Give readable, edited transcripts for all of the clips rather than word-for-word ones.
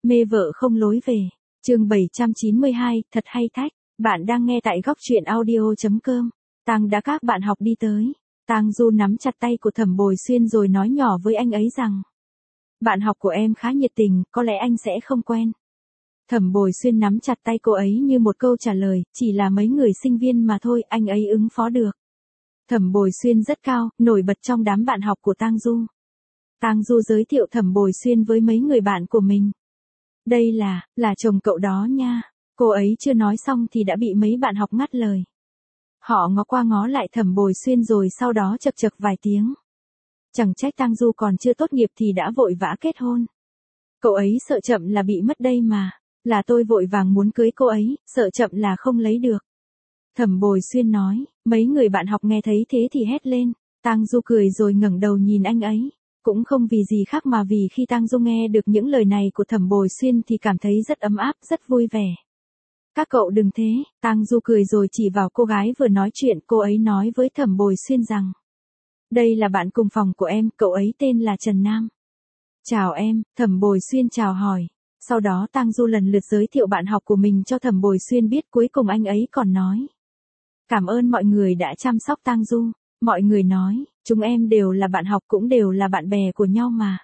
Mê vợ không lối về. Chương 792, thật hay thách. Bạn đang nghe tại góc truyện audio.com. Tang đã các bạn học đi tới. Tang Du nắm chặt tay của Thẩm Bồi Xuyên rồi nói nhỏ với anh ấy rằng: bạn học của em khá nhiệt tình, có lẽ anh sẽ không quen. Thẩm Bồi Xuyên nắm chặt tay cô ấy như một câu trả lời, chỉ là mấy người sinh viên mà thôi, anh ấy ứng phó được. Thẩm Bồi Xuyên rất cao, nổi bật trong đám bạn học của Tang Du. Tang Du giới thiệu Thẩm Bồi Xuyên với mấy người bạn của mình. Đây là chồng cậu đó nha. Cô ấy chưa nói xong thì đã bị mấy bạn học ngắt lời. Họ ngó qua ngó lại Thẩm Bồi Xuyên rồi sau đó chậc chậc vài tiếng. Chẳng trách Tang Du còn chưa tốt nghiệp thì đã vội vã kết hôn. Cậu ấy sợ chậm là bị mất đây mà. Là tôi vội vàng muốn cưới cô ấy, sợ chậm là không lấy được. Thẩm Bồi Xuyên nói. Mấy người bạn học nghe thấy thế thì hét lên. Tang Du cười rồi ngẩng đầu nhìn anh ấy. Cũng không vì gì khác mà vì khi Tang Du nghe được những lời này của Thẩm Bồi Xuyên thì cảm thấy rất ấm áp, rất vui vẻ. Các cậu đừng thế. Tang Du cười rồi chỉ vào cô gái vừa nói chuyện, cô ấy nói với Thẩm Bồi Xuyên rằng: đây là bạn cùng phòng của em, cậu ấy tên là Trần Nam. Chào em. Thẩm Bồi Xuyên chào hỏi. Sau đó Tang Du lần lượt giới thiệu bạn học của mình cho Thẩm Bồi Xuyên biết, cuối cùng anh ấy còn nói: cảm ơn mọi người đã chăm sóc Tang Du. Mọi người nói, chúng em đều là bạn học, cũng đều là bạn bè của nhau mà.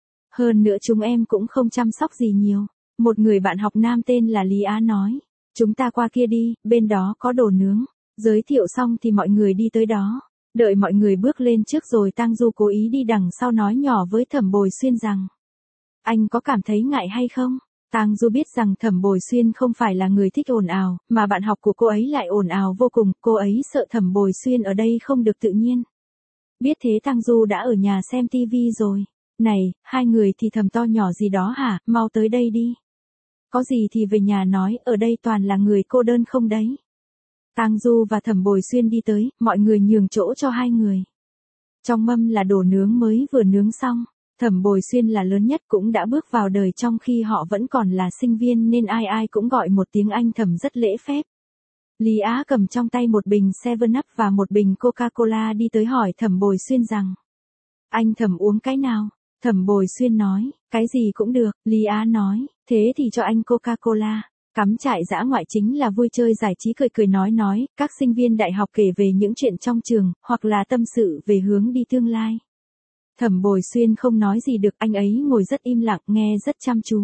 Hơn nữa chúng em cũng không chăm sóc gì nhiều. Một người bạn học nam tên là Lý Á nói: chúng ta qua kia đi, bên đó có đồ nướng. Giới thiệu xong thì mọi người đi tới đó. Đợi mọi người bước lên trước rồi Tang Du cố ý đi đằng sau nói nhỏ với Thẩm Bồi Xuyên rằng: anh có cảm thấy ngại hay không? Tang Du biết rằng Thẩm Bồi Xuyên không phải là người thích ồn ào, mà bạn học của cô ấy lại ồn ào vô cùng, cô ấy sợ Thẩm Bồi Xuyên ở đây không được tự nhiên. Biết thế Tang Du đã ở nhà xem tivi rồi. Này, hai người thì thầm to nhỏ gì đó hả, mau tới đây đi. Có gì thì về nhà nói, ở đây toàn là người cô đơn không đấy. Tang Du và Thẩm Bồi Xuyên đi tới, mọi người nhường chỗ cho hai người. Trong mâm là đồ nướng mới vừa nướng xong. Thẩm Bồi Xuyên là lớn nhất, cũng đã bước vào đời trong khi họ vẫn còn là sinh viên nên ai ai cũng gọi một tiếng anh Thẩm rất lễ phép. Lý Á cầm trong tay một bình 7up và một bình Coca-Cola đi tới hỏi Thẩm Bồi Xuyên rằng: anh Thẩm uống cái nào? Thẩm Bồi Xuyên nói: cái gì cũng được. Lý Á nói: thế thì cho anh Coca-Cola. Cắm trại dã ngoại chính là vui chơi giải trí, cười cười nói, các sinh viên đại học kể về những chuyện trong trường, hoặc là tâm sự về hướng đi tương lai. Thẩm Bồi Xuyên không nói gì được, anh ấy ngồi rất im lặng, nghe rất chăm chú.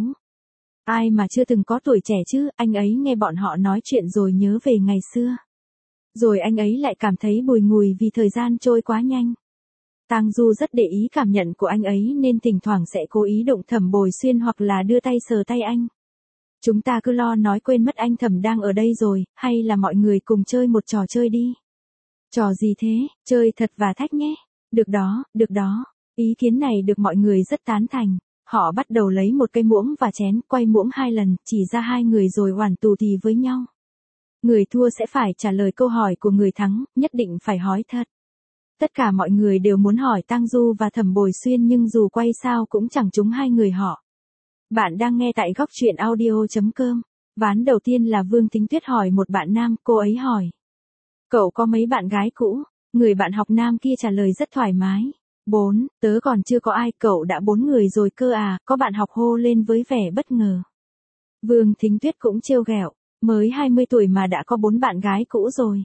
Ai mà chưa từng có tuổi trẻ chứ, anh ấy nghe bọn họ nói chuyện rồi nhớ về ngày xưa. Rồi anh ấy lại cảm thấy bùi ngùi vì thời gian trôi quá nhanh. Tang Du rất để ý cảm nhận của anh ấy nên thỉnh thoảng sẽ cố ý đụng Thẩm Bồi Xuyên hoặc là đưa tay sờ tay anh. Chúng ta cứ lo nói quên mất anh Thẩm đang ở đây rồi, hay là mọi người cùng chơi một trò chơi đi. Trò gì thế? Chơi thật và thách nhé. Được đó, được đó. Ý kiến này được mọi người rất tán thành. Họ bắt đầu lấy một cây muỗng và chén, quay muỗng 2 lần, chỉ ra hai người rồi oản tù tì với nhau. Người thua sẽ phải trả lời câu hỏi của người thắng, nhất định phải hỏi thật. Tất cả mọi người đều muốn hỏi Tang Du và Thẩm Bồi Xuyên nhưng dù quay sao cũng chẳng trúng hai người họ. Bạn đang nghe tại góc truyện audio.com. Ván đầu tiên là Vương Thính Tuyết hỏi một bạn nam, cô ấy hỏi: cậu có mấy bạn gái cũ? Người bạn học nam kia trả lời rất thoải mái: 4, tớ còn chưa có ai. Cậu đã 4 người rồi cơ à? Có bạn học hô lên với vẻ bất ngờ. Vương Thính Tuyết cũng trêu ghẹo: mới 20 tuổi mà đã có 4 bạn gái cũ rồi.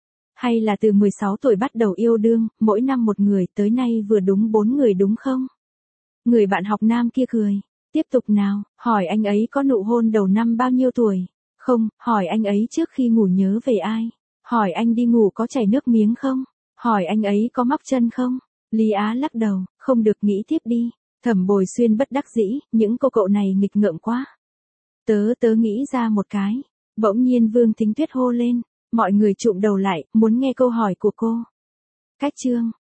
Hay là từ 16 tuổi bắt đầu yêu đương, mỗi năm một người, tới nay vừa đúng 4 người đúng không? Người bạn học nam kia cười: tiếp tục nào, hỏi anh ấy có nụ hôn đầu năm bao nhiêu tuổi? Không. Hỏi anh ấy trước khi ngủ nhớ về ai? Hỏi anh đi ngủ có chảy nước miếng không? Hỏi anh ấy có móc chân không? Lý Á lắc đầu: không được, nghĩ tiếp đi. Thẩm Bồi Xuyên bất đắc dĩ: những cô cậu này nghịch ngợm quá. Tớ nghĩ ra một cái. Bỗng nhiên Vương Thính Tuyết hô lên. Mọi người trụm đầu lại, muốn nghe câu hỏi của cô. Cách chương.